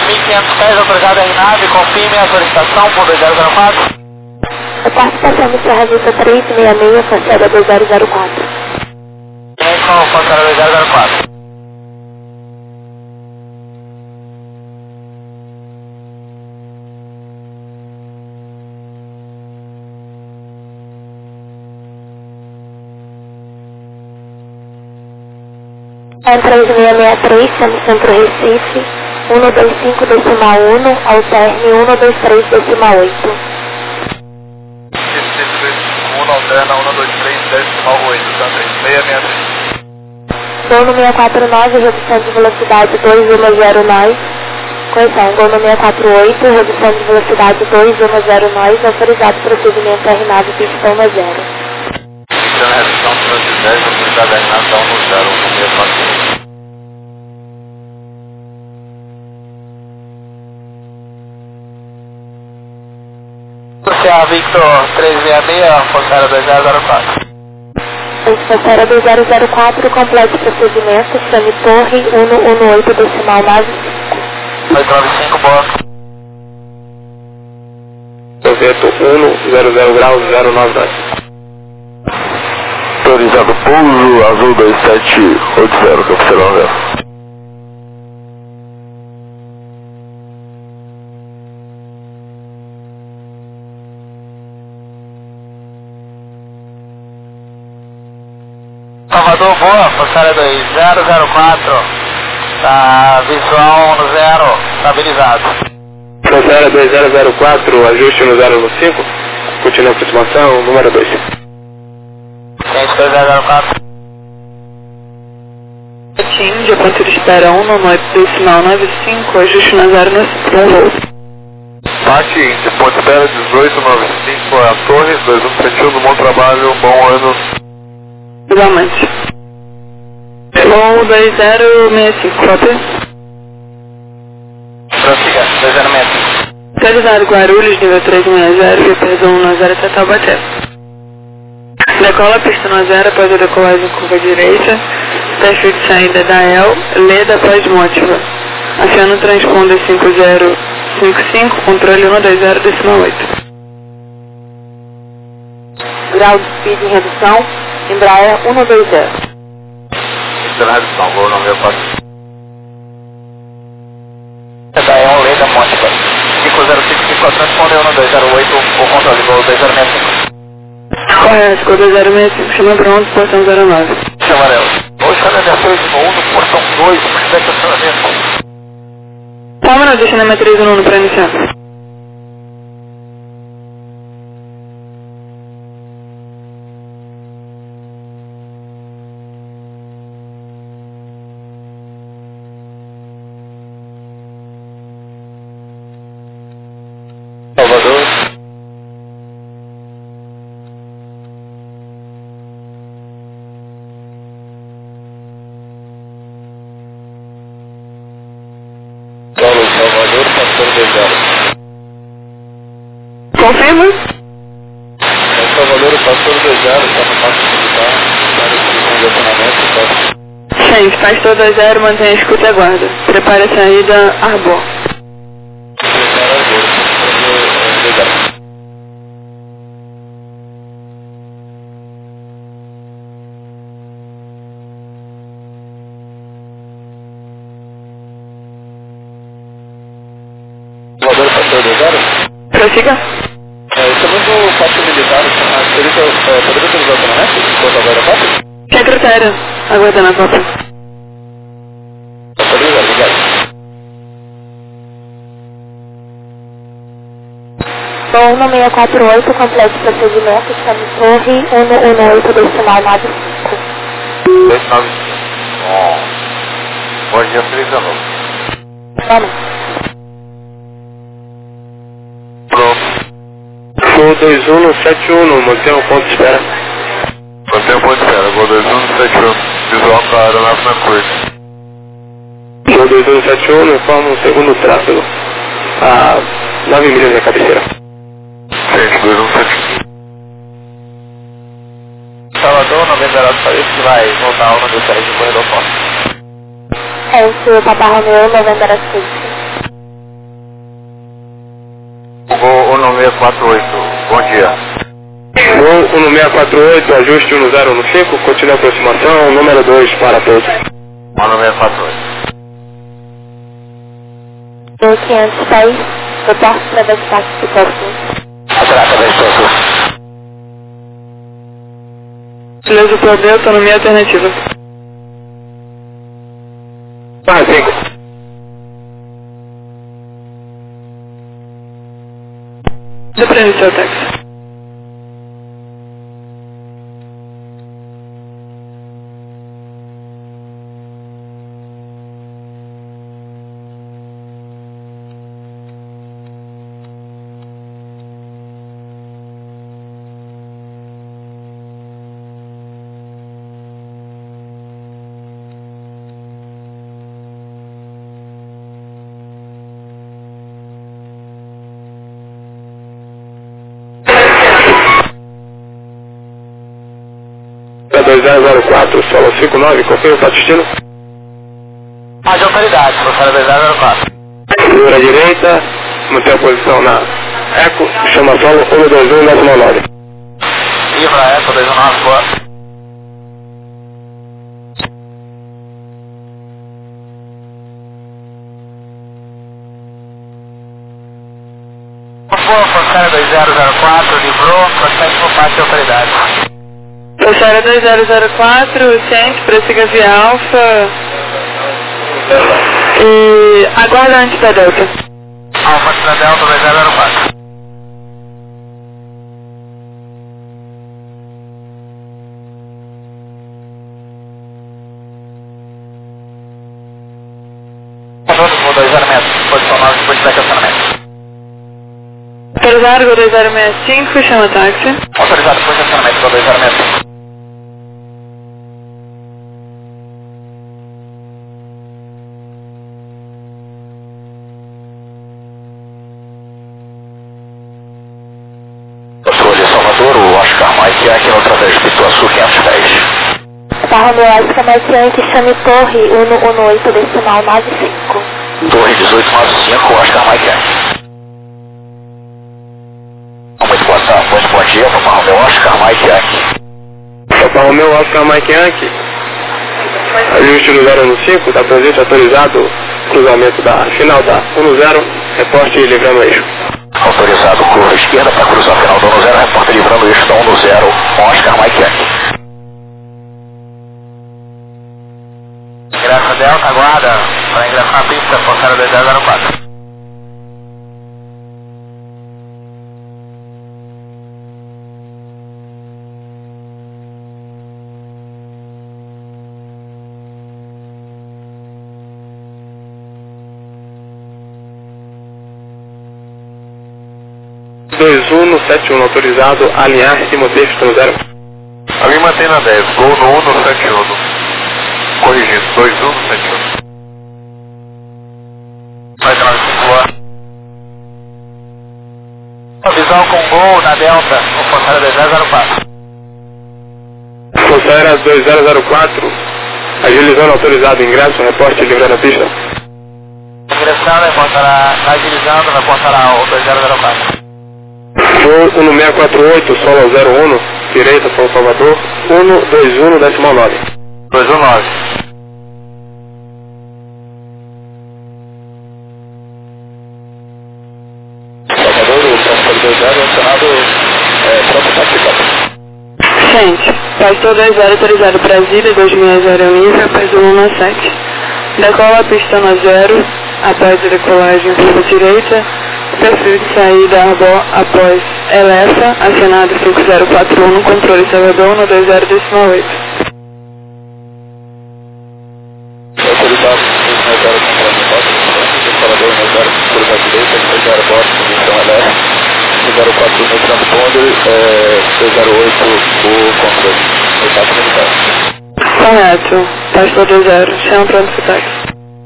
1500 pés, autorizado em nave, confirme a solicitação por 2004. A participação do Serra Vista 366, Forcera 2004. Com Forcera 2004. É 3663, Centro Recife, 125,1, alterne 123,8. Alterna 123,8, Santa 3663. Dono 649, redução de velocidade 210 nós. Correção, Dono 648, redução de velocidade 210 nós, autorizado procedimento R9, pistão na 0. Então, redução de velocidade, autorizado R9, dá 1 no 0, 1 648. Luciano Victor 366, Forcera 2004. Forcera 2004, complete procedimento, chame Torre 118, decimal 95. 895, boa. Projeto 100 graus 092. Autorizado pouso, azul 2780, Capitão Zero. Salvador, boa, Forcera 2004, tá visual no 0, estabilizado. Forcera 2004, ajuste no 0 no 5, continua a aproximação, número 2. Quente 2004. Índia, ponto de espera 1, no decimal 95, ajuste no 0 no 1. Pati Índia, ponto de espera 1895, a Torre 2171, bom trabalho, bom ano. Igualmente. Voo 2065, cópia. Prossiga, 2065. Autorizado Guarulhos, nível 360, VPZ 190 até Taubaté. Decola pista no 0 após a decolagem curva direita. Teste de saída da EL, Leda após mótiva. Aciona o transponder 5055, controle 120 decimal 8. Grau de speed em redução, Embraer 120. Pela redução, voo no meu passo. Da EL, Leda, mótiva. 5055, transponder 1208, o controle, voo 2065. Correto, cor 2065, chama pronto, portão 09. Chama amarelo. Hoje, cada versão de 1 no portão 2, por estacionamento. Toma na deixa na matriz 1 para iniciar. Salvador. Salvador, pastor 20. Confirma? Salvador, pastor 20, está no passo militar, está no direcionamento, Sim, pastor 20, mantenha a escuta e aguarda. Prepare a saída Arbor. Salvador, pastor 20. Prossiga. Estamos no passo militar, poderia utilizar o treinamento? Enquanto agora passa? Secretário, aguardando a cópia. Obrigado. Voo 1648, complete procedimento, chame Torre 118, decimal 95. 295. Bom dia, feliz ano novo. Vamos. Pronto. Voo 2171, mantenha o ponto de espera. Mantém o ponto de espera, voo 2171. Visual para a aeronave na curta. Voo 2171, informa o segundo tráfego. A 9 milhas da cabeceira. Gente, 2171. Salvador, 90 graus para isso, que vai voltar ao 127 de corredor forte. É o senhor Papa Romeu, 90 horas 15. 1648, bom dia. Voo 1648, ajuste 1015, continua a aproximação, número 2 para todos. 1648. 506, reporte através de táxi de Corfu. Através de Corfu. Silêncio Pro B, autonomia alternativa. 5. Deprende seu táxi. Para 2004, solo 59, confirma para destino. Mais autoridade, professora 2004. Segura à direita, mantém a posição na Eco, chama solo 121, 19. Livra Eco 219, boa. Professora 2004, livrou, prossegue por parte de autoridade. Professora 2004, ciente, prossiga via Alfa. E aguarda antes da Delta. Alfa da Delta 2004. Todos voo 20 metros, posição 9, depois de estacionamento. Autorizado, Gol 2065, chama táxi. Autorizado por estacionamento, Gol 2065. Salvador, o Oscar Mike aqui no Través de Pituaçu 510. Tá, Romeu Oscar Mike Yankee, chame Torre 118, decimal 95. Torre 1895, Oscar Mike Yankee. Muito boa tarde, muito bom dia, Papai Romeu Oscar Mike Yankee. Papai Romeu Oscar Mike Yankee, ajuste no 015, está presente autorizado, cruzamento da final da 10, reporte livrando eixo. Autorizado, curva esquerda para cruzar a final do 10, repórter livrando o eixo da 10, Oscar Mike Yankee. Ingressa Delta, aguarda para ingressar na pista, Forçada 2004. no 2171, autorizado a alinhar e manter no 0. Ali mantém na 10, gol no 171. Corrigindo, 2171. Vai entrar no 5 horas. Visão com gol na Delta, o Forçada 2004. Força 2004, agilizando autorizado ingresso, reporte livrando a pista. Ingressando, reportará, agilizando, reportará o 2004. Voo 1648, solo 01, direita para o Salvador, 121, decimal 9. 219. Salvador, o transporte 20 é acionado pronto para ficar. Gente, pastor 20 autorizado Brasília 2601 Livre, após o 117. Decola a pista no 0, após a decolagem curva direita, perfil de saída Arbor após Elefa, acionado 5041 no controle Salvador no 20.8. Autorizado, 20 Salvador, 20 curva direita, 20 Arbor, posição Elefa, 04 no transponder, 208 o controle. Etapa militar. Correto, pastor 20, chama pronto para táxi.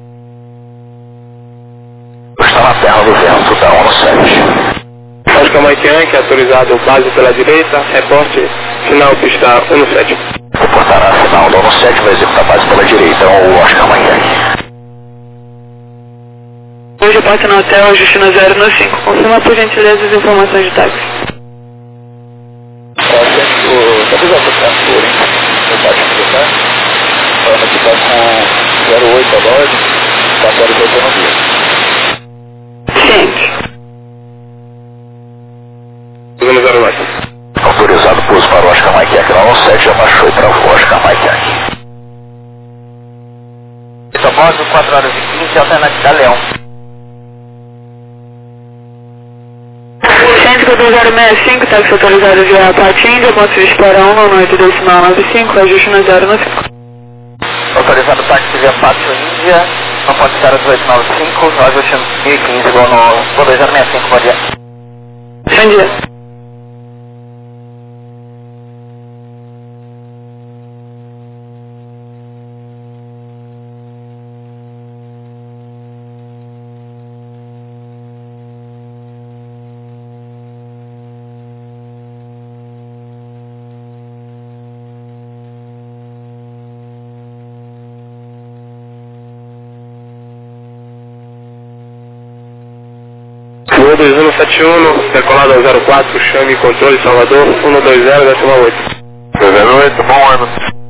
Está na terra do vento da 17. Oscar Mike Yankee, autorizado base pela direita, reporte final pista 17. Reportará a final do 17, vai executar base pela direita, o Oscar Mike Yankee. Hoje eu passo no hotel Justina 095. Confirma por gentileza as informações de táxi. Talvez a transpor, hein? No baixo do tá? Falando que tá com 08 a loja, 4 horas de autonomia. Ciente. Usando 09. Autorizado pouso para o Oscar Mike Yankee 917, já baixou para o Oscar Mike Yankee. Tomóvel 4 horas e 15, alternativa Leão. 15065, táxi autorizado via Patinga, ponto de espera 198-decimal-95, ajuste no 095. Autorizado táxi via Pátio Índia, no ponto de espera 1895, ajuste no 1015, igual no 2065, bom dia. Bom dia. Voo 2171, decolado ao 04, chame controle Salvador, 120,8. 208, bom ano.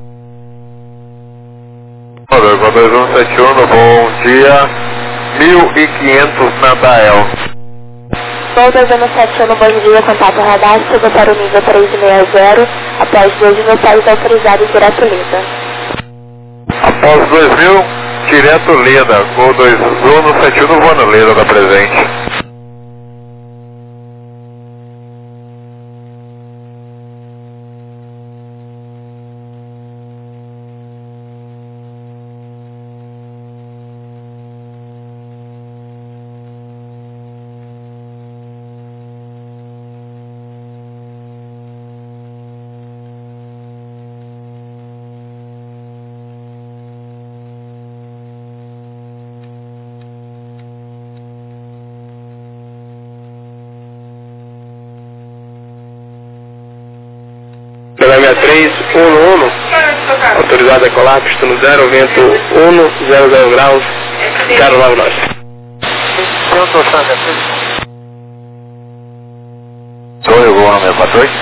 Olha, 2171, bom dia, 1500 na Dael. Voo 2171, bom dia, contato radar, suba para o nível 360, após 2.000 pés autorizados direto Leda. Após 2000, direto Leda, Gol 2171, vou no Leda da presente. Pela 6311, autorizado a decolar, pista no 0, vento 1, 00 graus, 099. Eu tô achando aqui. Sou eu, vou no 648?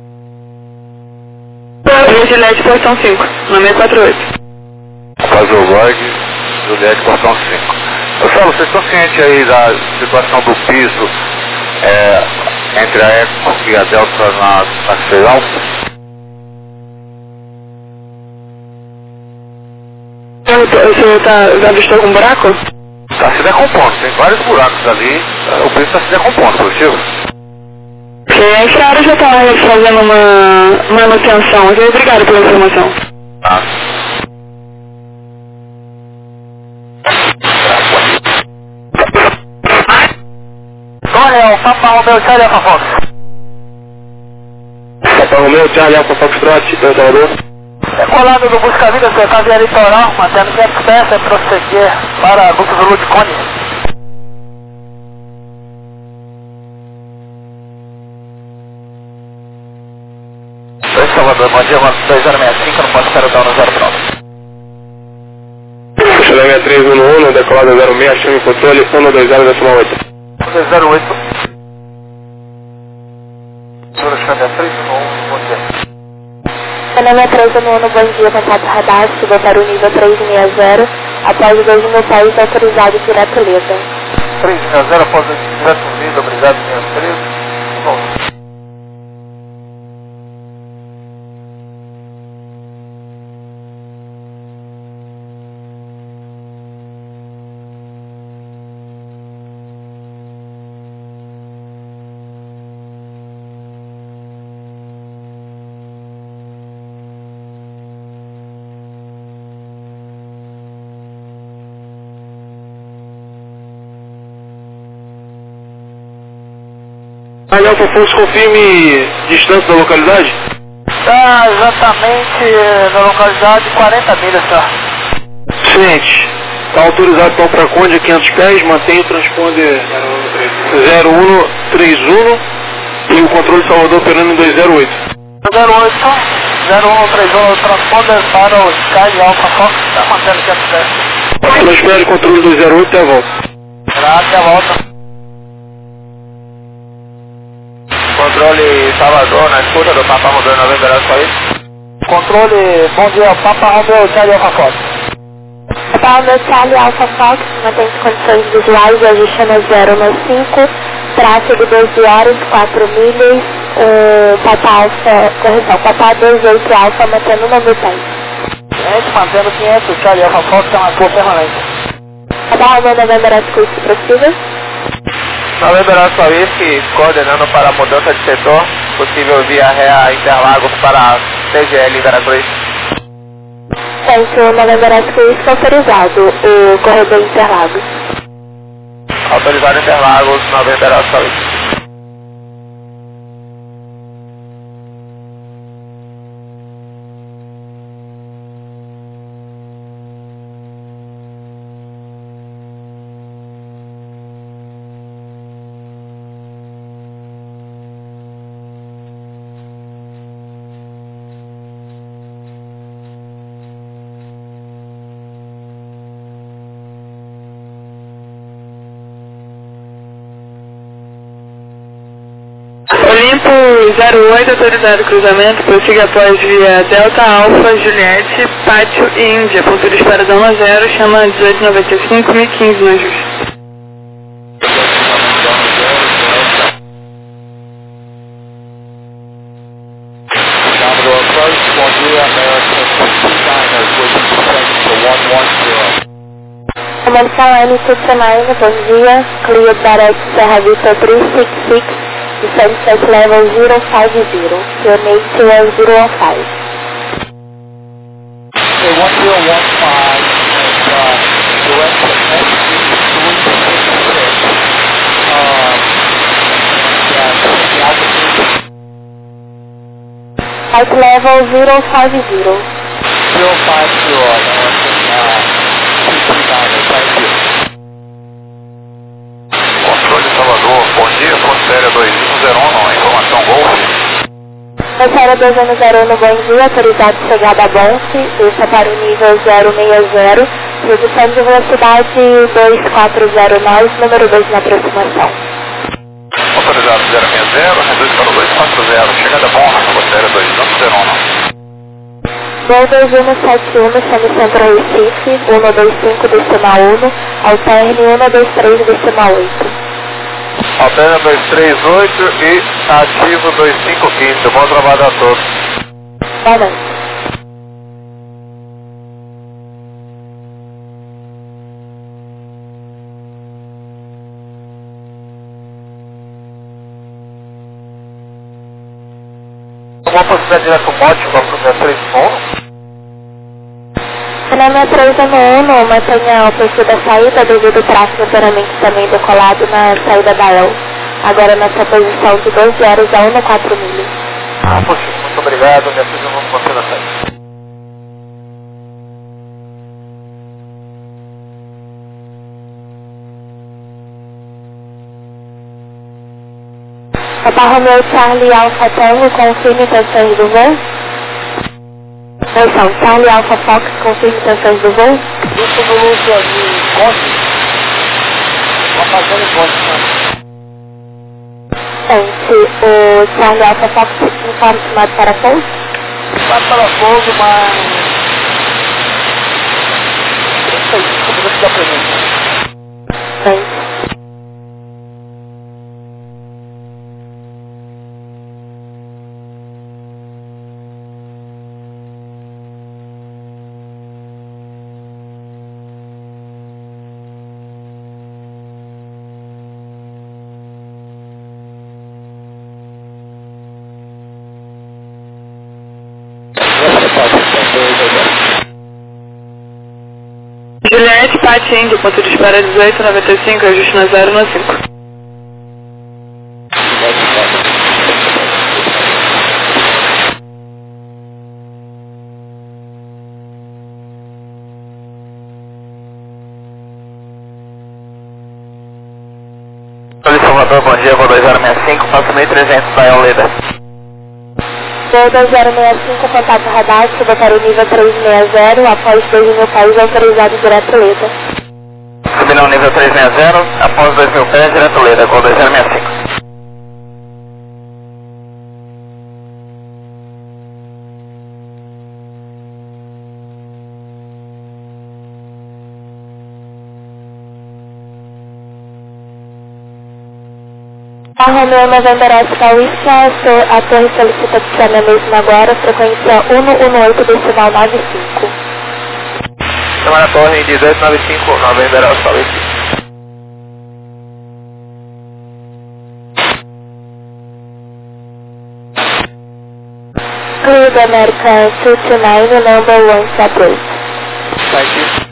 Juliette, portão 5, no 648. Faz o log, Juliette, portão 5. Pessoal, vocês estão cientes aí da situação do piso entre a Eco e a Delta na Feirão? O senhor já avistou algum buraco? Está se decompondo, tem vários buracos ali, o piso está se decompondo, positivo? Essa área já está fazendo uma manutenção. Obrigado pela informação. Ah. Olha, o Papa Romeu, Charlie Alfa Fox. Papa Romeu, Charlie Alfa Foxtrot, Salvador. Decolado do Busca Vida, cercar via litoral, mantendo 500 pés, é prosseguir para Grupo Zulu de Cone. Oi, Salvador, bom dia, 2065, não posso esperar dar no 09. Puxa da 6311, decolado ao 06, chame controle, 120,8. 208. Senhor Xavier 311, bom dia. Meu nome é 311, bom dia, contato radar, suba para o nível 360, após 2.000 pés autorizados direto Leda. 360, após o direto Leda, obrigado, senhor 13. Bom. Charlie Alfa Fox, confirme distância da localidade. Está exatamente na localidade 40 milhas, senhor. Ciente. Está autorizado então para Conde a 500 pés, mantém o transponder 0131 e o controle Salvador operando em 208. 08, 0131, transponder para o Sky Alpha Fox, está mantendo 500 pés. Transponder controle 208 até a volta. Graças. Controle Salvador, na escuta do Papa Romeu November Alfa X. Controle, bom dia, Papa Romeu Charlie Alpha Fox. Papa Romeu Charlie Alpha Fox, mantém condições visuais e ajuste no 095, tráfego 12 horas, 4 milhas, Papa Alpha, correção, Papa 28 Alpha, mantendo o número 10. Mantendo 500, Charlie Alpha Fox, é uma cor permanente. Papa Romeu November Alfa X, possível? November Alfa X, coordenando para a mudança de setor, possível via Rea Interlagos para CGL Veracruz. Thank you, November Alfa X, autorizado, o corredor Interlagos. Autorizado Interlagos, November Alfa X. Olimpo 08, autorizado cruzamento, prossiga após via Delta Alfa, Juliette, Pátio e Índia, ponto de espera 1 a 0, chama 1895, 1015 no ajuste. American Line 69, bom dia, clear direct Serra Vista 366, sunset level 050, your nate was 015. Okay, 1015, direction Flight level 050. 050, Controle Salvador, bom dia, Fronteira 2101, informação Golf. Fronteira 2101, bom dia, autorizado chegada a Bonfe, deixa para o nível 060, redução de velocidade 2409, número 2 na aproximação. Autorizado 060, reduz para o 240, chegada Bonf, Fronteira 2101. Voo 2171, chame Centro Recife, 125 decimal 1, alterne 123 decimal 8. Alterna 238 e ativo 2515, bom trabalho a todos. Boa noite. Alguma possibilidade de ir com o mote para o 3 1? Cinema 3 no 1, mantenha o perfil da saída devido ao tráfego inteiramente também decolado na saída da El. Agora na sua posição de 12 horas a 1,4 milhas. Poxa, muito obrigado, me ajuda no manter a saída. Papa Romeu Charlie Alpha Tango, confirme intenções do voo. Atenção, Charlie Alpha Fox, confirme intenções do voo. Isso do Lúcio de Conde. Uma fazenda de Conde. Gente, o Charlie Alpha Fox informe estimado para pouso. Está para pouso, mas... Eu sei, como você dá pra gente. Gente. Juliette, Pátio e Índia, ponto de espera 1895, ajuste no 095. Salvador, bom dia, voo 2065, passo 1300 da Eoleda. Voo 2065, contato radar, suba para o nível 360, após 2.000 pés, autorizado direto Leda. Subir no nível 360, após 2.000 pés, direto Leda, voo 2065. A Romeo November Oscar Whiskey, a torre solicita que chame a mesma agora, frequência 118 decimal 95. Chama a torre em 1895, November Oscar Whiskey. Clear the American 229, number 1 separate. Thank you.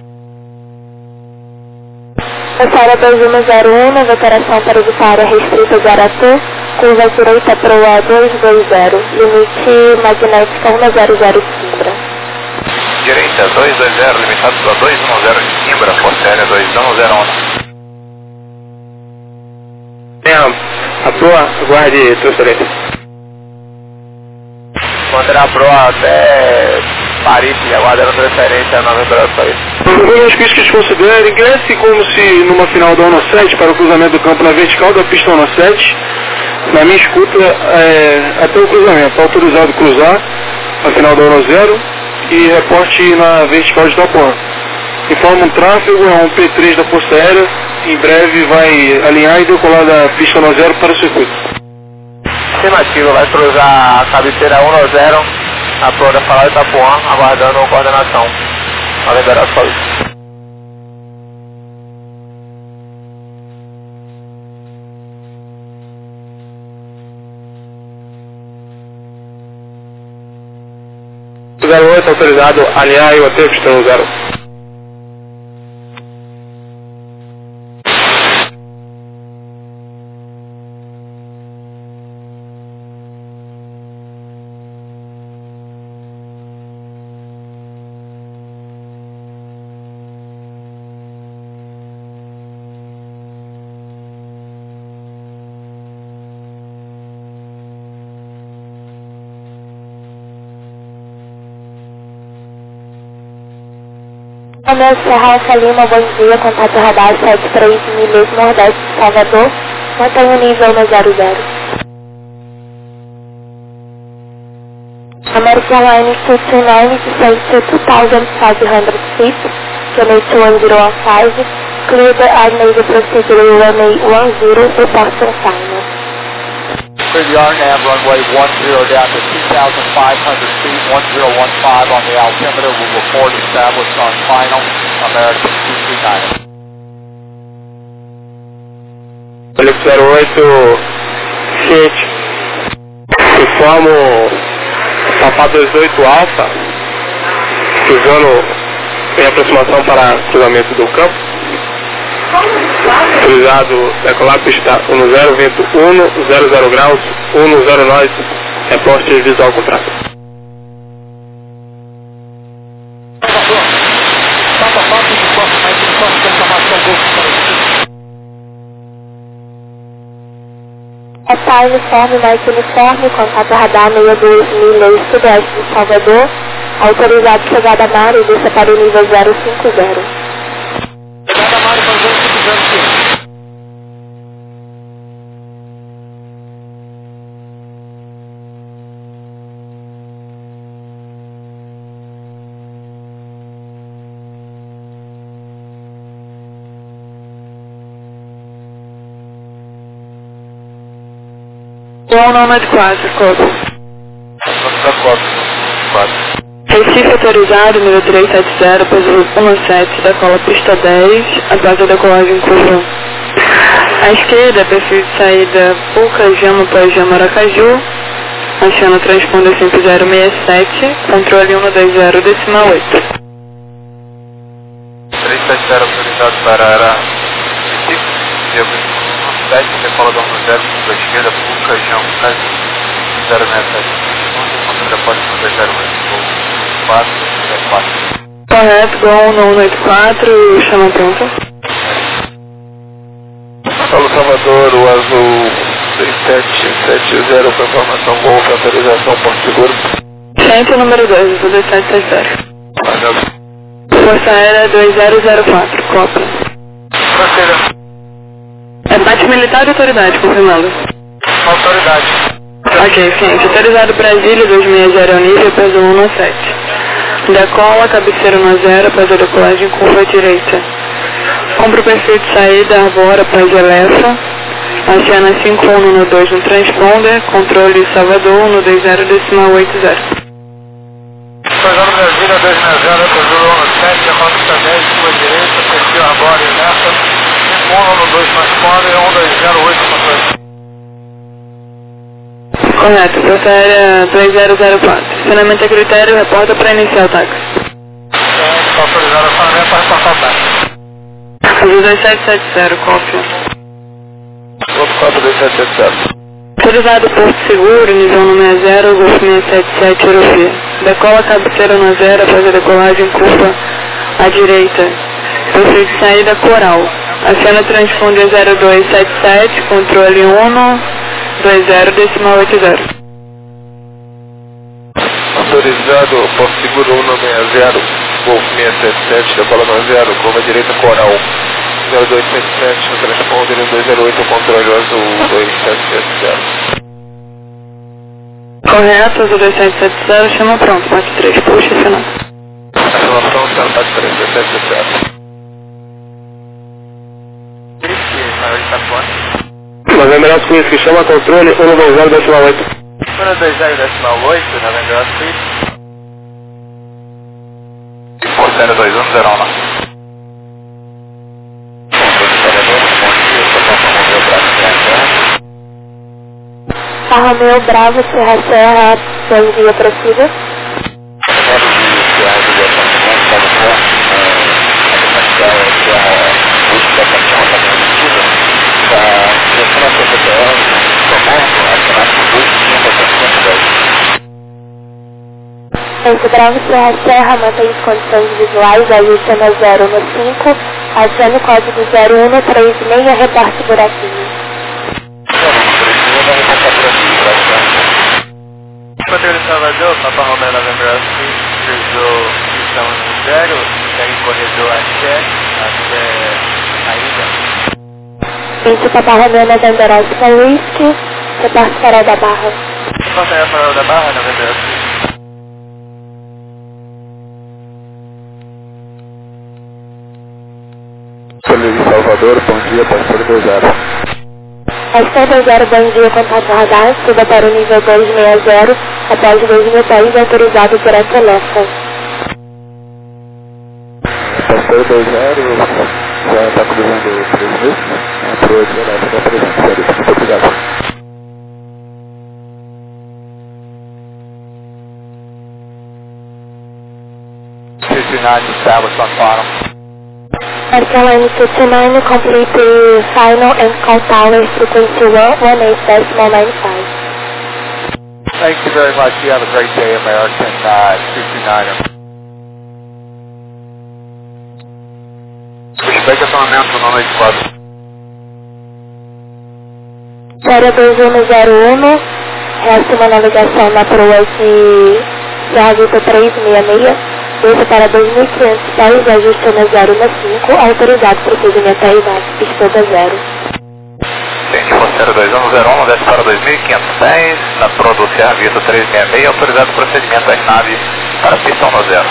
Passara 2101, navegação para evitar a restrita de Aratu, curva direita para o A220, limite magnética 100 de Simbra. Direita 220, limitado para 210 de Simbra, força aérea 2101. A proa, aguarde transferência. Manterá a proa até Paris, aguardando transferência a November Oscar Whiskey. Os pistas que considerem, ingresse como se numa final da ONU 7 para o cruzamento do campo na vertical da pista ONU 7, na minha escuta, até o cruzamento. Está autorizado a cruzar a final da ONU 0 e reporte na vertical de Itapuã. Informa um tráfego, é um P3 da Força Aérea, em breve vai alinhar e decolar da pista ONU 0 para o circuito. Afirmativo, vai cruzar a cabeceira 1-0, a proa da Falau Itapuã, aguardando a coordenação. November Oscar Whiskey. O 08 autorizado a alinhar e o até pista ONU 0. Romeo Serra Alfa Lima, bom dia, contato radar 73 milhas nordeste de Salvador, mantém o nível no 00. American Airlines 229, descends to 2,500 feet, runway 1015, clear the Arnavy procedure runway 10, report on final. Clear the RNAV runway 10 down to 2,500 feet, 1015 on the altimeter. Will report established on final, American 229. Felipe 08, seguinte, informo Papa 28 Alfa, cruzando em aproximação para cruzamento do campo. Autorizado decolar pista 10, vento 1, 00 graus, 10 nós, reporte visual com tráfego. ETA uniforme, Mike uniforme, contato radar 62 milhas sudeste de Salvador, autorizado chegada a mar e desça para o nível 050. Chegada a mar para o 050. Não é de 4, copo. Recife autorizado, nível 370, peso 17, decola pista 10, após a decolagem curva. À esquerda, perfil de saída Pucajama, Pajama, Aracaju, achando transponder 5067, controle 120, decimal 8. 370 autorizado para Recife, nível 7, decola do 10, da esquerda, Pucajama, 067. Pode fazer 084. Correto, Gol 184, chama pronta. Paulo Salvador, o azul 3770, informação Golf, autorização Porto Seguro. Centro número 2, azul 2760. Força Aérea 2004, cópia. Proceda. É bate militar e autoridade, confirmando. Autoridade. Ok, ciente. Autorizado Brasília 260 nível, peso 117. Decola, cabeceira 10, após a decolagem curva direita. Compra o perfil de saída, arbora, paz elefa. Oceana 5112 no transponder, controle Salvador 120.80. Pousando Brasília 260, Cruzeiro 17, levanta esta 10, sua direita, perfil agora e nessa, 51 no 2 transponder, 1208 controle. Correto, Força Aérea 2004. Estacionamento a critério, reporta para iniciar o táxi. Está autorizado a acionamento para reportar o táxi. Azul 2770, cópia. Outro 42770. Autorizado Porto Seguro, nível 160, Golf 677, Eurofia. Decola cabeceira no 0 após a decolagem curva à direita. Perfil de saída Coral. Aciona transponder 0277, controle 120.80. Autorizado Porto Seguro 160, Golf 677, decola no 0, curva à direita Coral. 0277, no transponder 208, controle azul 2770. Correto, Azul 2770, chama pronto, parte 3, puxa, final. Chama pronto, parte 3, 2770. Novembro Oscar, chama controle 120.8. 120.8, Novembro Oscar. Força 2101. Romeu Bravo, Serra, bom dia, prossiga. Centro Bravo, Serra, mantém as condições visuais, ajuste no 0 no 5, acione o código 0136, reparte buraquinho. Controle Salvador, Papa Romeo Novembro Street, cruzou missão 0, segue corredor até a ilha. Centro Papa Romeo Novembro Whisky, reparte Farol da Barra. Reparte Farol da Barra, Novembro Street. Salvador, bom dia, pastor 20. Pastor 20, bom dia, contato radar, suba para o nível 260, após 2000 país autorizado por telefone. Pastor 20, já está cruzando 3 mil, entrou aqui, ela está presente, muito obrigado. Established on bottom. Airline 229, complete the final and call tower frequency 118.95. Thank you very much. You have a great day, American 229er. Respeite acionamento no 94. Série 2101, resta uma navegação na proa de Serra Vita 366. Desça para 2.500 pés, ajuste no 0 no 5, autorizado procedimento RNAV, pista 0. Gente, Forceiro 2101, desce para 2.500 pés, na proa do Serra Vita 366, autorizado procedimento RNAV para pistão no 0.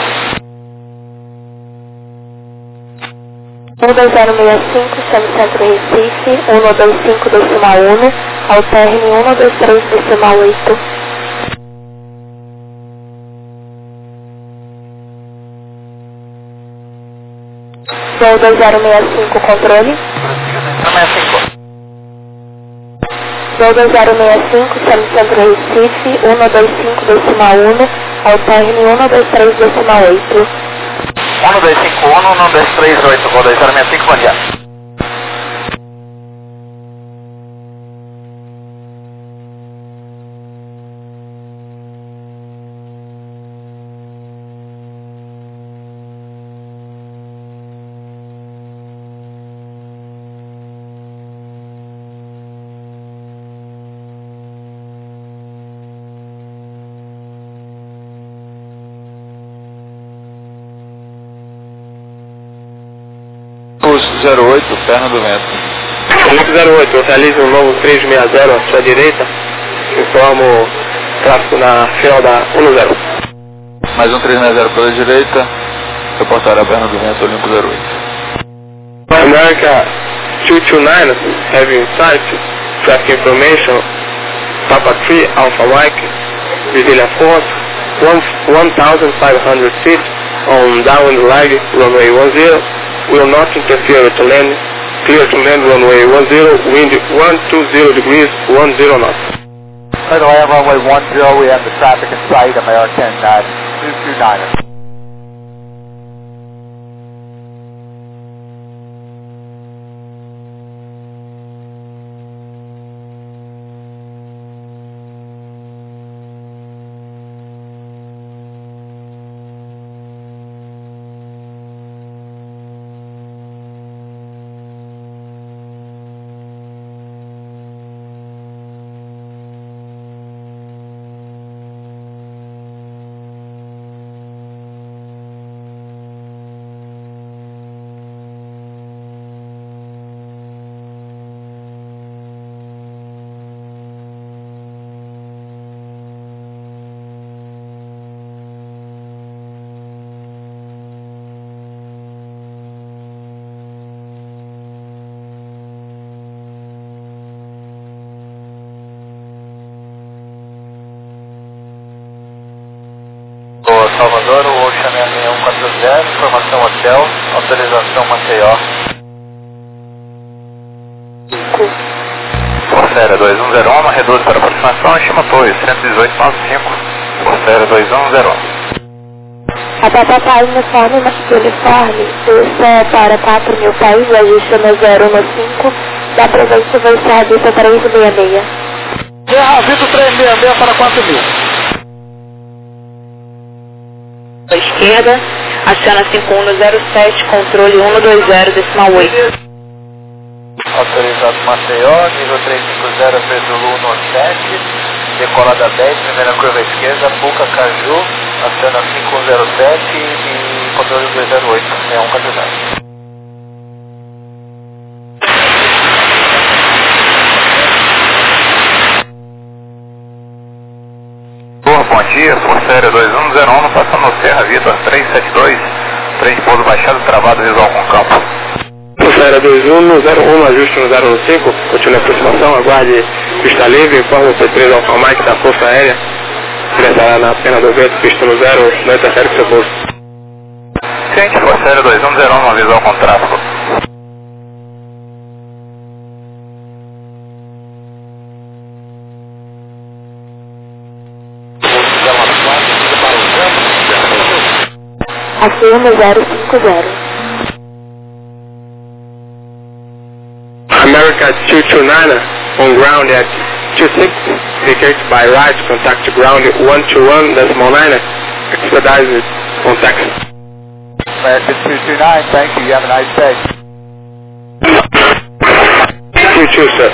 12065, chame Centro Recife, 125 decimal 1, alterne 123 decimal 8. Voo 2065, controle. 65. Voo 2065, chame Centro Recife, 125 decimal 1, alterne 123 decimal 8. 1251, 1238, voo 2065, bom dia. Pulso 08, perna do vento. Felipe 08, localize um novo 360 à sua direita. Informo tráfego na final da 10. Mais um 360 pela direita. Reportar a perna do vento, Olimpo 08. America 229, have in sight, traffic information, Papa 3 Alpha Mike, Vigilia Force, 1,500 feet on downwind lag, runway 10, will not interfere with the land, clear to land runway 10, wind 120 degrees, 10 knots. By the way, on runway 10, we have the traffic in sight, American 229er. Salvador, o Ocean 6140, informação hotel, autorização Maceió. Forceira 2101, reduz para aproximação, estima apoio 11895, Forceira 2101. A Papai uniforme, uniforme, cursa para 4.000 pés, ajuste no 015, da presente vai ser a vista 366. Terra Vitor 366 para 4.000. À esquerda, aciona 5107, controle 120,8. Autorizado Maceió, nível 350, Zulu 17, decolada 10, primeira curva à esquerda, Puca Caju, aciona 5107 e controle 208, é um candidato. Bom dia, Forceira 2101, passando no Serra Vitor 372, trem de pouso baixado, travado, visual com campo. Forceira 2101, ajuste no 015, continue a aproximação, aguarde pista livre, informa o P3 Alfa Mike da Força Aérea, ingressará na pena do vento, pista no 0, não interfere com seu pouso. Ciente, Forceira 2101, visual com tráfego. Acima 050. America 229 on ground at 26, indicate by right, contact ground 121.9, expedite contact. American 229, thank you, you have a nice day. 22, sir.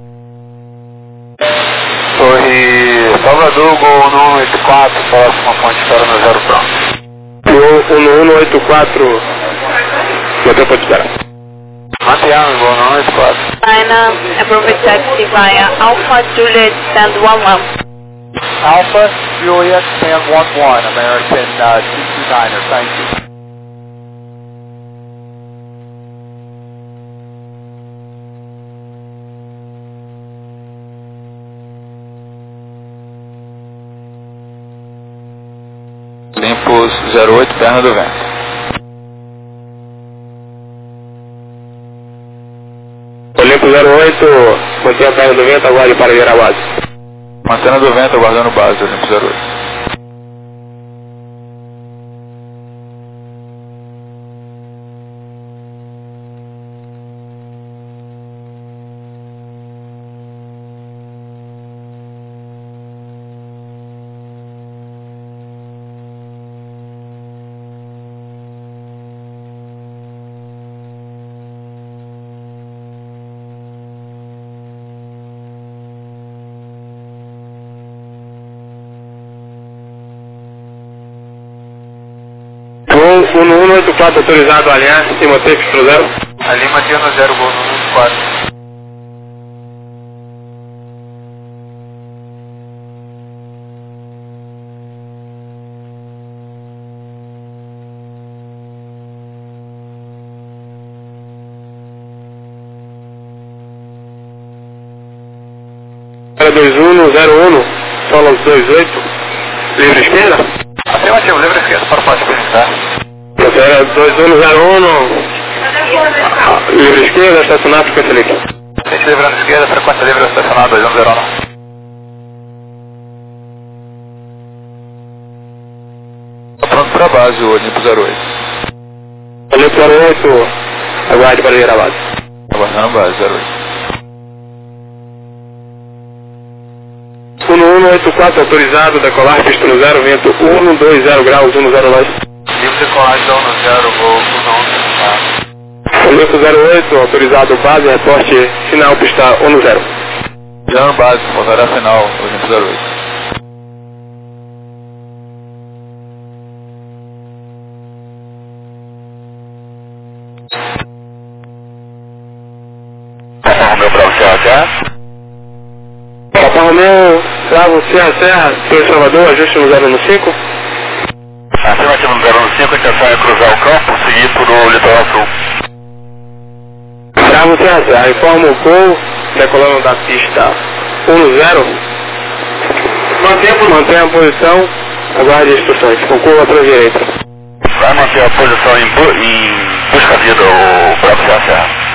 Torre Salvador, Gol 184, próxima ponte para no 0 pronto. Gol 1184, bateu para esperar. Mantiano, Gol 184. China, appropriate taxi via Alpha Juliet Stand 11. Alpha Juliet Stand 11, American 229er, thank you. Limpos 08, perna do vento. Olimpo 08, mantém a perna do vento, aguarde para ir à base. Mantendo do vento, aguardando base, Olimpo 08. Gol 1184, autorizado a alinhar, e manter pista no 0. Ali mantinha no 0, Gol 184. 2101, Solos 28, livre esquerda? Afirmativo, livre esquerda, para o pode perguntar. Era 2101, livre esquerda, estacionar, frequência livre. Gente livre na esquerda, frequência livre, estacionar 2101. Pronto para a base, o Olimpo 08. Olimpo 08, aguarde para ligar a base. Aguardando a base, 08. 1184, autorizado, decolar, pista no 0, vento 120 graus, 10 nós. Livre decolagem da 10, vou cruzar 11. Olimpo 08, autorizado, base, reporte final, pista 10. Já na base, voltará final, Olimpo 08. Romeu Bravo Serra. Papa Romeu, Bravo Serra, Sr. Salvador, ajuste no 015. Afirmativo no 015, a intenção é cruzar o campo, seguir por o litoral sul. Bravo Serra, informa o voo, decolando da pista 10. Mantenha a posição, aguarde as instruções, conclua para a direita. Vai manter a posição em busca vida, o Bravo Serra.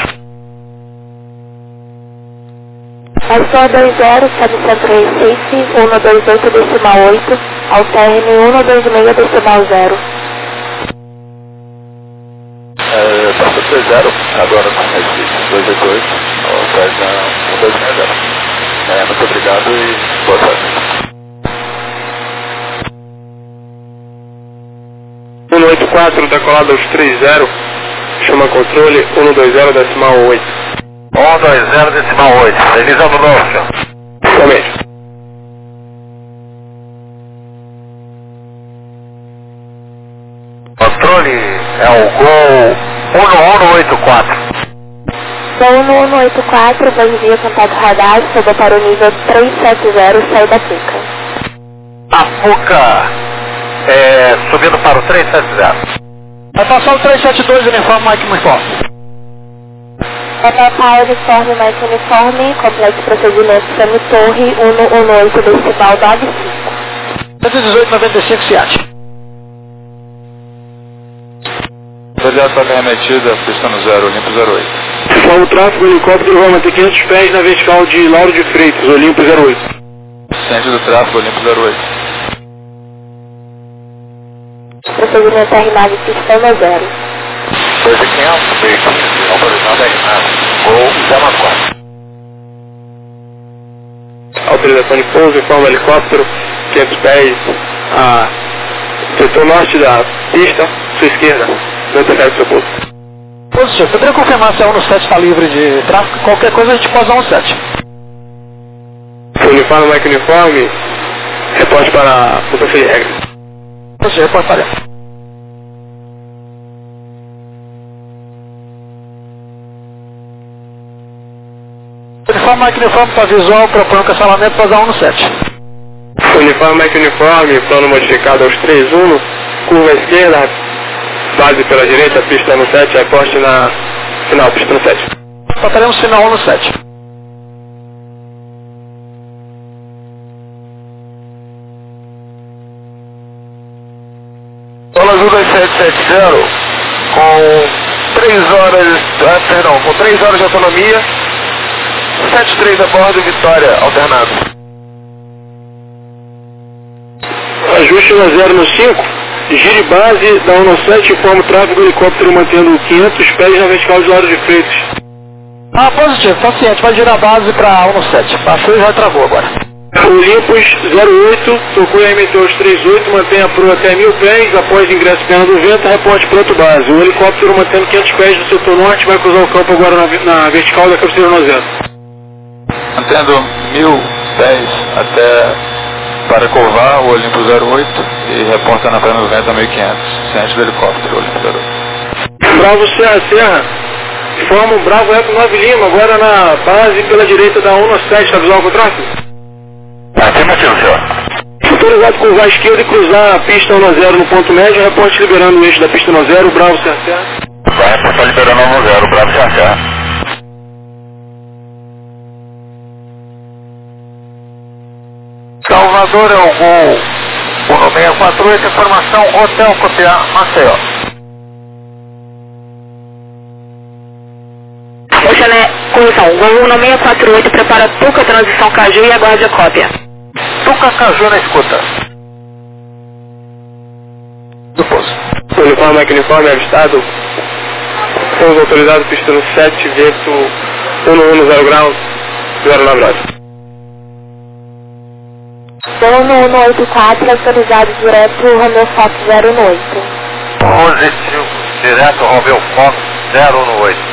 Ação 20, sobe centro Recife, 128,8, ao término 126,0. Passa 30, agora com Recife, 288, ao término 126,0. Muito obrigado e boa tarde. 184, decolado aos 30, chama controle, 120,8. 120,8, revisão do novo, senhor. Somente. Controle é o Gol 1184. Gol 1184, bom dia, contato radar, sobe para o nível 370, sai da PUCA. A PUCA subindo para o 370. Vai passar o 372, uniforme Mike Uniforme. Papai uniforme, Mike uniforme, complexo procedimento Sami Torre, 118 decimal 95. 118,95 SEAT. Imediata linha emitida, pista no 0, Olimpo 08. Informa o tráfego, helicóptero vai manter 500 pés na vertical de Lauro de Freitas, Olimpo 08. Centro do tráfego, Olimpo 08. Procedimento R9, pista no 0. 2.500, veículo, autorizado R9, Gol 04. Autorização de pouso, informa o helicóptero, 500 pés, a setor norte da pista, sua esquerda, não interfere com seu pouso. Positivo, poderia confirmar se a 17 está livre de tráfego? Qualquer coisa a gente pode usar 17. Uniforme, Mike uniforme, reporte para mudança de regra. Positivo, reporte para dentro. Uniforme Mike uniforme para visual, propõe o cancelamento para usar 17. Uniforme Mike uniforme, plano modificado aos 31, curva à esquerda, base pela direita, pista no 7, reporte na final, pista no 7. Passaremos final no 7. Sola Azul 2770, com 3 horas de autonomia, 73 a bordo, Vitória, alternado. Ajuste no 015, gire base da 17, informa o tráfego, helicóptero mantendo 500 pés na vertical de Lauro de Freitas. Positivo, tá ciente, vai girar a base para 17. Baixou e já travou agora. Olympus 08, tocou e emitiu aos 38, mantém a proa até 1000 pés, após ingresso perna do vento, reporte pronto base. O helicóptero mantendo 500 pés do setor norte, vai cruzar o campo agora na vertical da cabeceira no 0. Mantendo 1000 pés até para curvar o Olimpo 08 e reporta na perna do vento a 1500, ciente do helicóptero, Olimpo 08. Bravo Serra, informa o Bravo Eco 9 Lima, agora na base pela direita da 17, está visual com o tráfego? Afirmativo, senhor. Autorizado curvar à esquerda e cruzar a pista 10 no ponto médio, reporte liberando o eixo da pista 10, Bravo Serra. Vai reportar liberando 10, Bravo Serra. Salvador é o Gol 1648, informação Hotel Copiar, Maceió. Oxané, correção, Gol 1648, prepara Tuca, transição Caju e aguarde a cópia. Tuca Caju na escuta. Do posto. Uniforme avistado. Pouso autorizado, pista no 7, vento 110 graus, 09 horas. Gol 1184, autorizado direto, Romeu Fox 018. Positivo, direto Romeu Fox 018.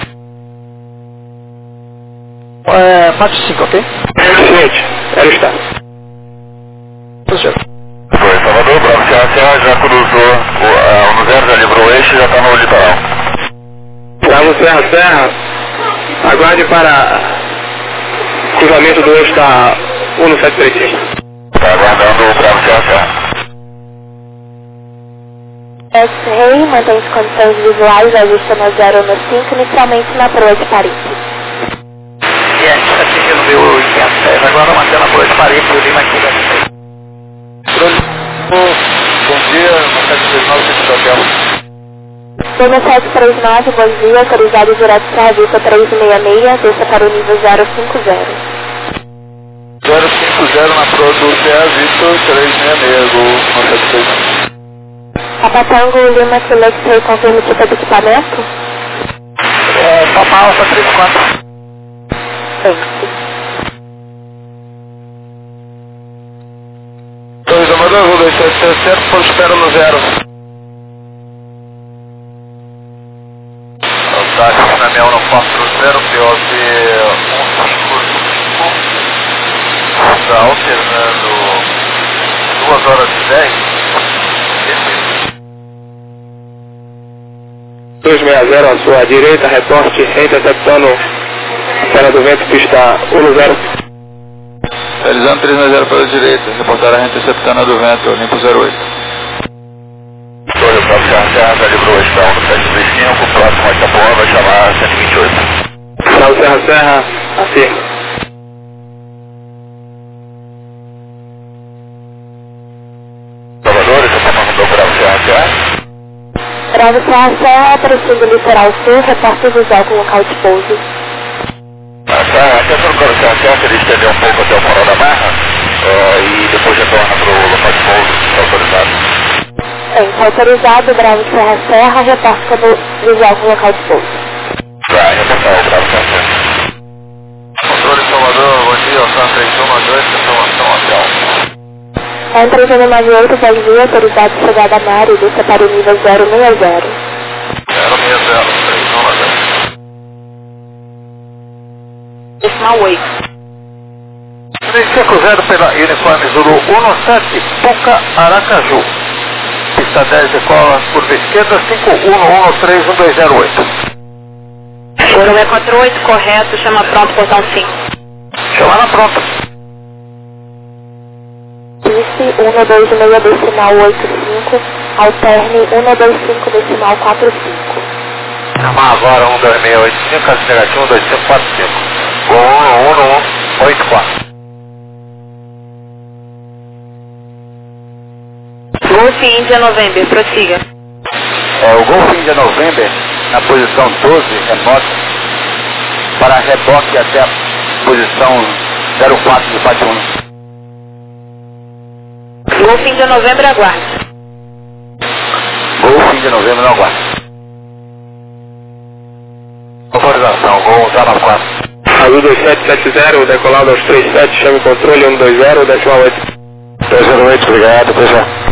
Mate 5, ok? Ciente, era o estado. Positivo. Foi, Salvador, Bravo Serra já cruzou o 10, já livrou o eixo e já está no litoral. Bravo Serra, aguarde para cruzamento do eixo da 1735. Está aguardando o Bravo Serra. X-Ray, mantém as condições visuais, ajusta no 015, inicialmente na proa de Paris. Yes, está seguindo o meu 510, agora mantendo a proa de Paris, o Lima aqui da Bom dia, 739, Centro do Hotel. Lima 739, bom dia, autorizado direto Serra Vista 366, desça para o nível 050. 050 na proa do Serra Vista 366, Gol 1739. Papatango, Lima Select Ray, confirma o tipo de equipamento? Papa Alfa 34. Dois Amador, Gol 2770, por espera no 0. Táxi na Mel no 40, POV 155. Está alternando 2 horas e 10. 260 à sua direita, reporte, interceptando Serra do Vento, pista 10. Realizando 360 pela direita, reportar a interceptando a do vento, limpo 08. Torre Bravo Serra já livrou o estão no 735, próximo a Itapuã vai chamar 128. Bravo Serra, afirma. Salvador, esse é o comando do Bravo Serra. Bravo Serra, aproxima do litoral sul, reporta visual com local de pouso. Atenção no Bravo Serra, ele estendeu um pouco até o farol da barra e depois retorna para o local de pouso autorizado. Está autorizado, Bravo Serra, reporta visual com local de pouso. Vai reportar o Bravo Serra. Controle Salvador, bom dia, Alçã 3192, informação hotel. Entra no 98, bom dia, autorizado chegada na área e desça para o nível 060. 060, 3192. Decimal 8. 350 pela uniforme Zulu 17, Tuca, Aracaju. Pista 10, decola curva esquerda, 51131208. Gol 648, correto, chama pronto, portão 5. Chama na pronta. Piste 126 decimal 85, alterne 125 decimal 45. Chamar agora 12685, caso negativo 2545. Gol 1184. Golf Índia November, prossiga. O Golf Índia November, na posição 12, remoto, para reboque até a posição 04 de Pátio 1. Golf Índia November, aguarde. Golf Índia November, não aguarde. Autorização, Gol 094. Azul 2770, decolado aos 37, chame controle 120, decimal 8. 208, obrigado, até já.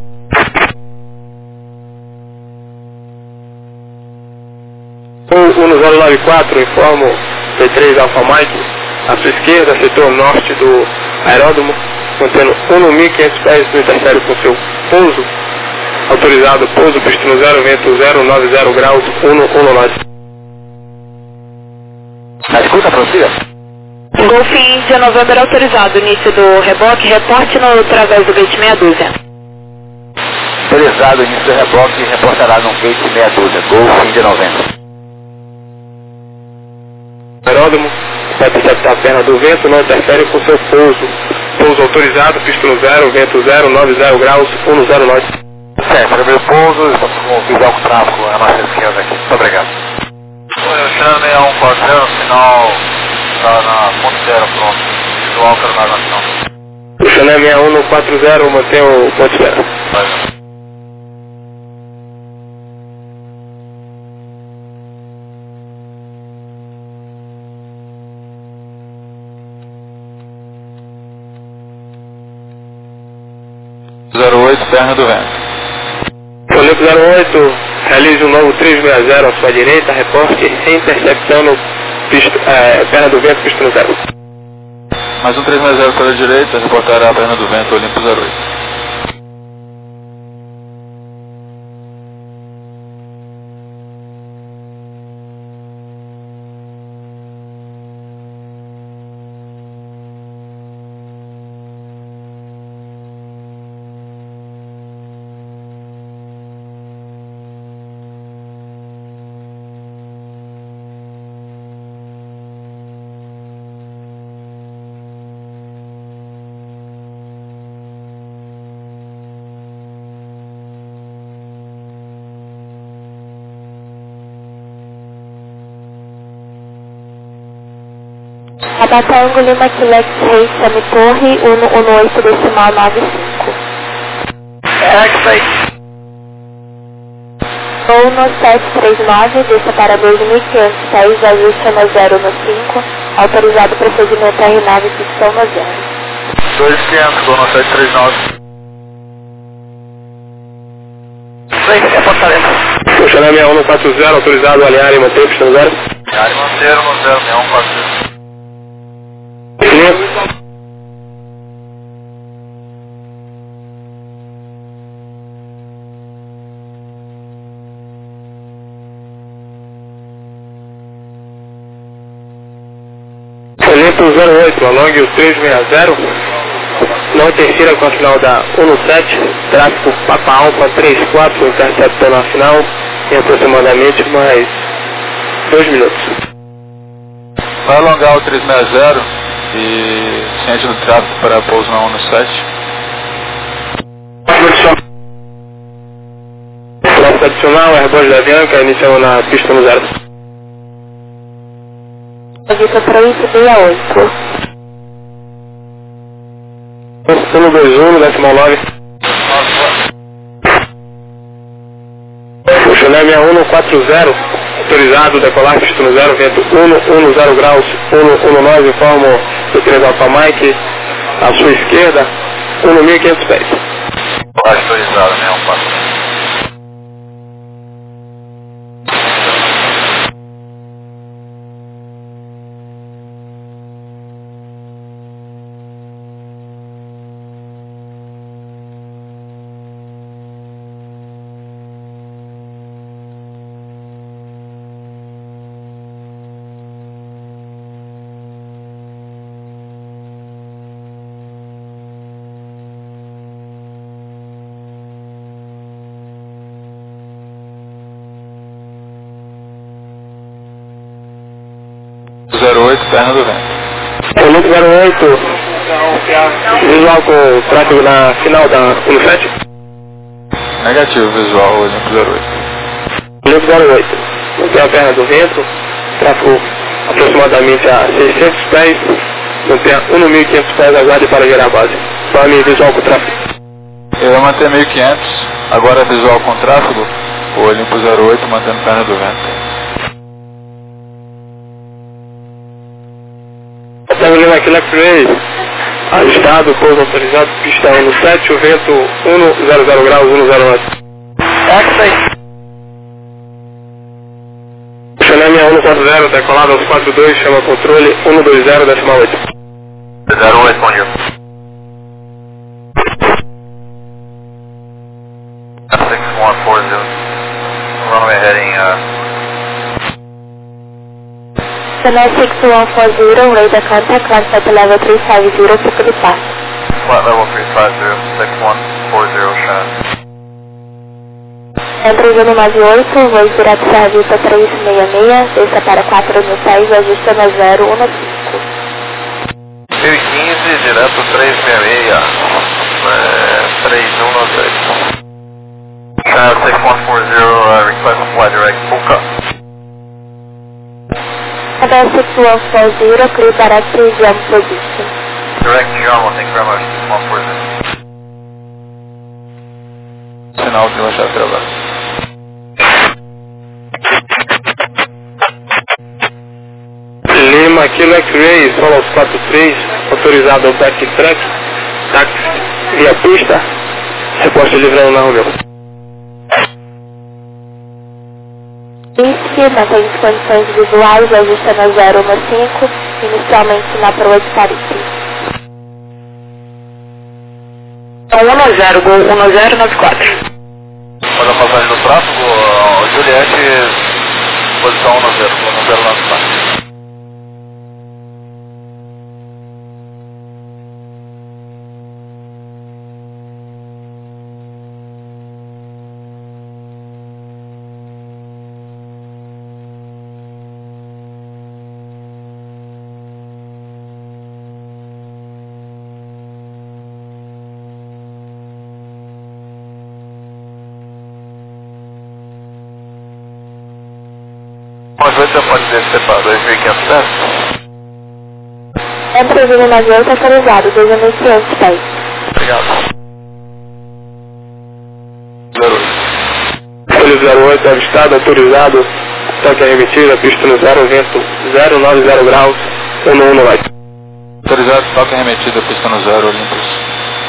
O 1094, informo P3 Alpha Mike, à sua esquerda, setor norte do aeródromo, contendo 1.500 pés no interfere com seu pouso, autorizado pouso, pistino 0, vento 090 graus, 119. Na escuta, prossiga. Golf Índia November autorizado, início do reboque, reporte no através do gate meia dúzia. Autorizado, início do reboque, reportará no gate meia dúzia, Golf Índia November. Aeródromo, vai interceptar a perna do vento, não interfere com seu pouso, pouso autorizado, pista no 0, vento 0, 90 graus, 10 norte. Certo, primeiro pouso, estamos com o visual com tráfego na nossa esquerda aqui. Muito obrigado. Chama 6140, sinal está na ponto 0, pronto. Visual para a navegação. O Chanel 6140, mantém o ponto 0. Vai. Perna do vento. Olimpo 08, realize um novo 360 à sua direita, reporte interceptando perna do vento, pista no 0. Mais um 360 para a direita, reportará a perna do vento, Olimpo 08. Abatango Lima Quilex Reis Sami Torre 118 decimal 95. Ou no 739, desça para 2.506, ajuste no 0 no 5, autorizado procedimento R9, pistão no 0. 2500, vou no 739. É Fortaleza. O Chanel 6140, autorizado a alinhar e manter, pista no 0. Alinhar e manter no 0, 6140. Olimpo 08, alongue o 360, não interfira com a final da 17, tráfego Papa Alfa 34, interceptando a final em aproximadamente mais 2 minutos. Vai alongar o 360 e ciente do tráfego para pouso na 17. Tráfego adicional, Airbus da Avianca, iniciando na pista no 0. Avisa 368. Pelo 21, decimal 9. O Chanel 6140, autorizado, decolar, pista no 0, vento 110 graus, 119, informo o 3 Alfa Mike, à sua esquerda, 1.500 pés. Autorizado, né? Um passo. Perna do vento. Olimpo 08, visual com tráfego na final da 17. Negativo visual, Olimpo 08. Olimpo 08, mantém a perna do vento, tráfego aproximadamente a 600 pés, mantém a 1.500 pés, aguarde para gerar a base. Informe visual com tráfego. Eu vou manter 1.500, agora visual com tráfego, o Olimpo 08 mantendo perna do vento. Até Lima Quilex Reis, ajustado, pouso autorizado, pista 17, o vento 100 graus, 10 Chanel 6140, decolado aos 42, chama controle 120, decimal 8. 08, bom dia. 6140, runway heading, Chanel 6140, radar contact, land flight level 350, to the pass. flight level 350, 6140, Shannon. Entre os animais 8, voo direto serviço 366, desça para 4 mil pés, ajusta no 0, 1 5. 1015, direto 366, 3193. Tower 6140, request flight direct Puka. Tower 6140, clear direct to jump position. Direct Jumbo, thank you very much, 6140. Sinal de relaxar trabalho. Lima, Kilo X-Ray, solo aos 43, autorizado ao backtrack, táxi via pista, reposta livrando na Romeu. Whisky, mantém as condições visuais, ajustando a 015, inicialmente na proa de Caribe. 110, Gol 1094. Faz a passagem do tráfego, Juliette, posição 10, lá no parque. Mas você pode descer para 2.500 pés? Entra vindo na avião autorizado, 2.500 pés. Obrigado. 08. Folha 08, avistado, autorizado, toque remetida, pista no 0, vento 090 graus, 11 light. Autorizado, toque remetida, pista no 0, Olympus.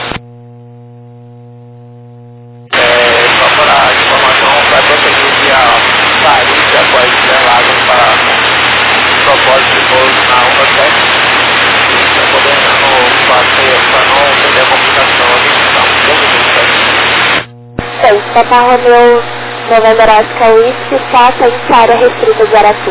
Só para informação, vai prosseguir via Paris, após Interlagos para propósito de pouso na 17. Para poder não perder a comunicação ali, então, 2 minutos. 6, Papa Romeo, November Oscar Whisky, passa em área restrita de Aratu.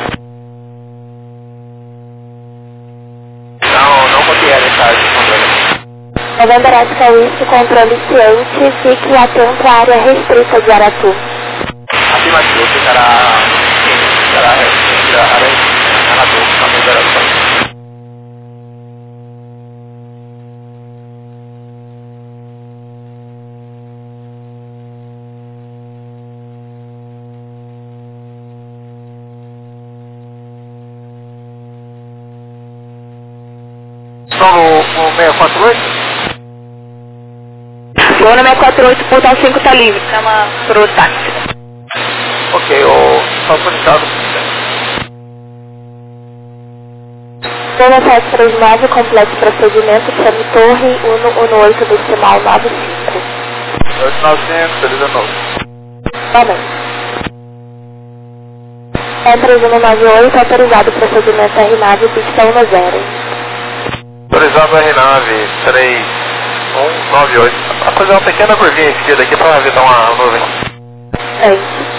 Não copiei a mensagem, controle. November Oscar Whisky, controle ciente, fique atento à área restrita de Aratu. Afirmativo, ficará restrita a área de Aratu, na liberação. Estão no 648? Gol no 648, portal 5 tá livre, chama pro táxi. Ok, o autorizado. Zona 739, complexo procedimento, chame torre 118 decimal 95. 895, feliz ano novo. Momento. Entra 198, autorizado procedimento R9, pista 10. Autorizado R9, 3198. Vou fazer uma pequena curvinha à esquerda aqui para evitar uma nuvem. Frente.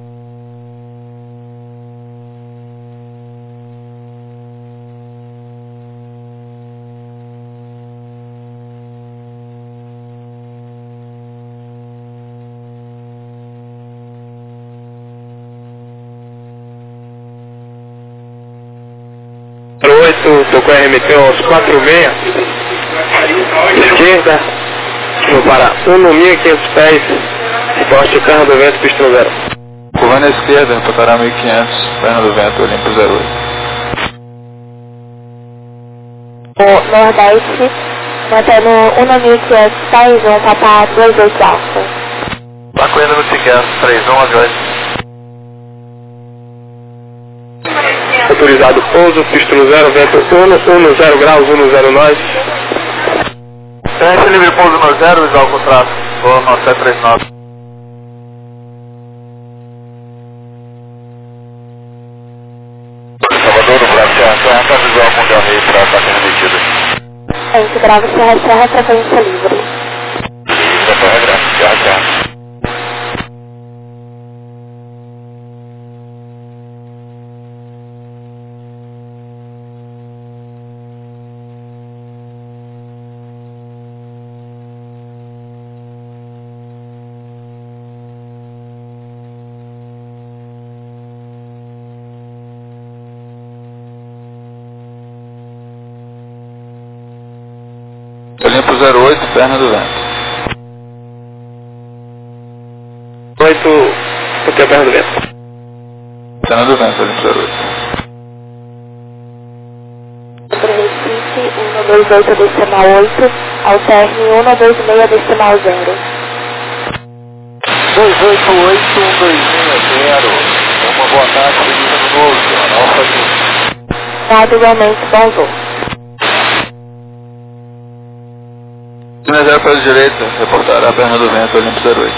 Tocou RMT aos 46, esquerda, para 1.500 pés, poste carro do vento, pista 0. Curvando à esquerda, reportará 1500, perna do vento, Olympus 08. O Nordeste, mantendo 1.500 pés, vão tapar 28 alfa. Bacuína no Tigas, 3198. Autorizado pouso, pista no 0, vento 10 graus, 10 nós. Trânsito livre pouso no 0, visual com tráfego, voo no 739. Salvador, no Brasil, Serra, visual com Del Rey para ataque remetido. Frente, Bravo, Serra, frequência livre. Livre, Serra. 0108, perna do vento. 8, até a perna do vento. Perna do vento, Olimpo 08. Para Recife, 128 decimal 8, alterne 126 decimal 0. 288-1260. Uma boa tarde, feliz ano novo, senhor. Alfa Lima. Dado igualmente, bom voo. 0 pela direita, reportará a perna do vento, Olimpo 08.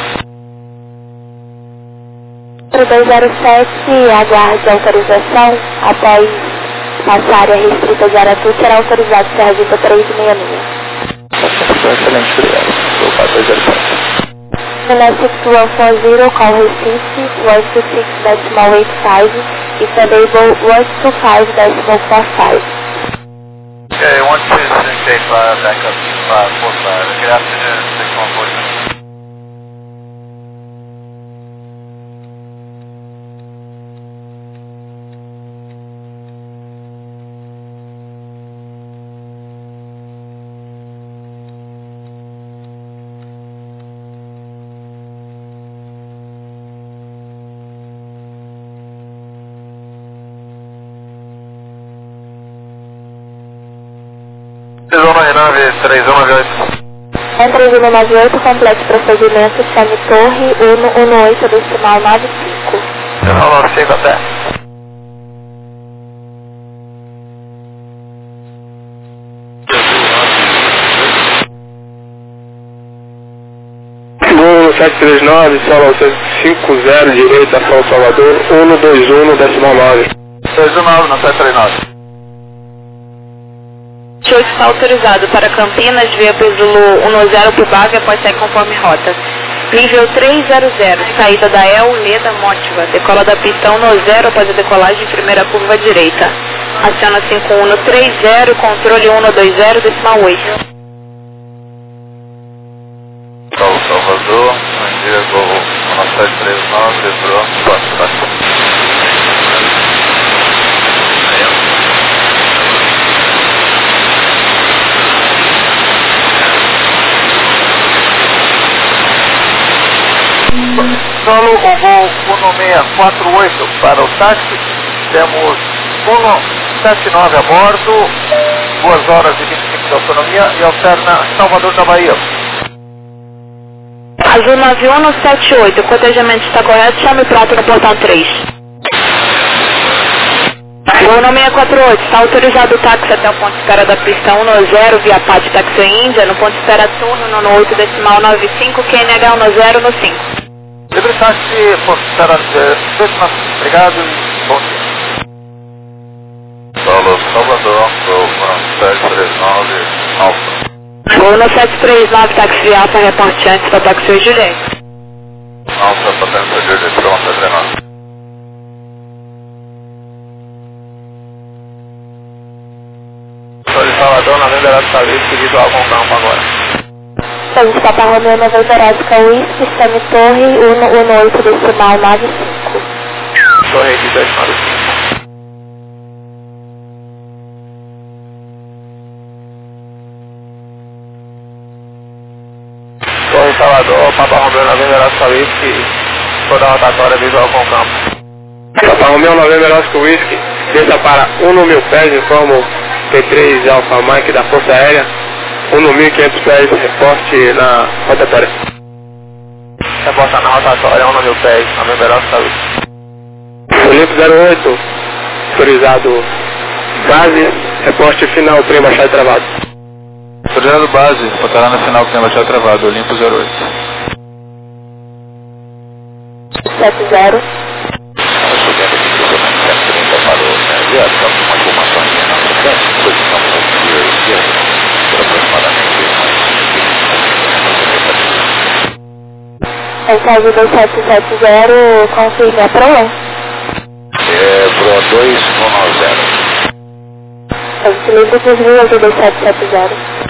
Para 207, aguarde autorização. Após passar a área restrita de Aratu, será autorizado Serra Vista 366. Excelente, obrigado. Sou o 4207. Domestic 2140, call Recife, 126.85, if enable 125.45. Okay, 12685, backup 2545. Good afternoon, 6147. Zona R9, 3198. Entre 198, complete procedimento, chame Torre 118, decimal 95. Canal 95 até. Voo 739, solo 50, direita, São Salvador, 121, decimal 9. 219 na 739. Show está autorizado para Campinas, via Pesulo 10 Pubaga, após sair conforme rota. Nível 300, saída da El Leda Mótiva, decola da pista 10 após a decolagem, primeira curva direita. Aciona 5130, controle 120, decimal 8. Salvador, bom dia, voo 1739, lembrou, passa. Solo o voo 1648 para o táxi, temos 179 a bordo, 2 horas e 25 de autonomia e alterna Salvador da Bahia. Azul 9178, o cotejamento está correto, chame prato no portão 3. Voo no 648, está autorizado o táxi até o ponto de espera da pista 10 via Pátio Taxi Índia, no ponto de espera turno no 8 decimal 95, QNH 10 no 5. Livre táxi, ponto de espera, obrigado e bom dia. Solo Salvador, voo 739, Alfa. Voo no 739, táxi via Alfa, reporte antes para Taxi Juliette. Alfa, potência de pronta, 19. Sou de Salvador, na Vendera de Saúde, visual com campo agora. Estamos com a Barra Nova Erótica Whisky, chame Torre 118, decimal 95. Torre de 295. Torre Salvador, Papa Romeu na Vendera de Saúde, toda a rotatória visual com campo. Papa Romeu 9 Erótico Whisky, desça para 1 no 1000 pés, informo T3 Alfa Mike da Força Aérea, 1 no 1500 pés, reporte na rotatória. Reportar na rotatória, 1 no 1000 pés, na Vendera de Saúde. Olimpo 08, autorizado base, reporte final, trem baixado e travado. Autorizado base, botará no final que tem baixado travado, Olimpo 08. 70. Mensagem 2770, confirme a PROA. Pro 290. Eu utilizo os 2770.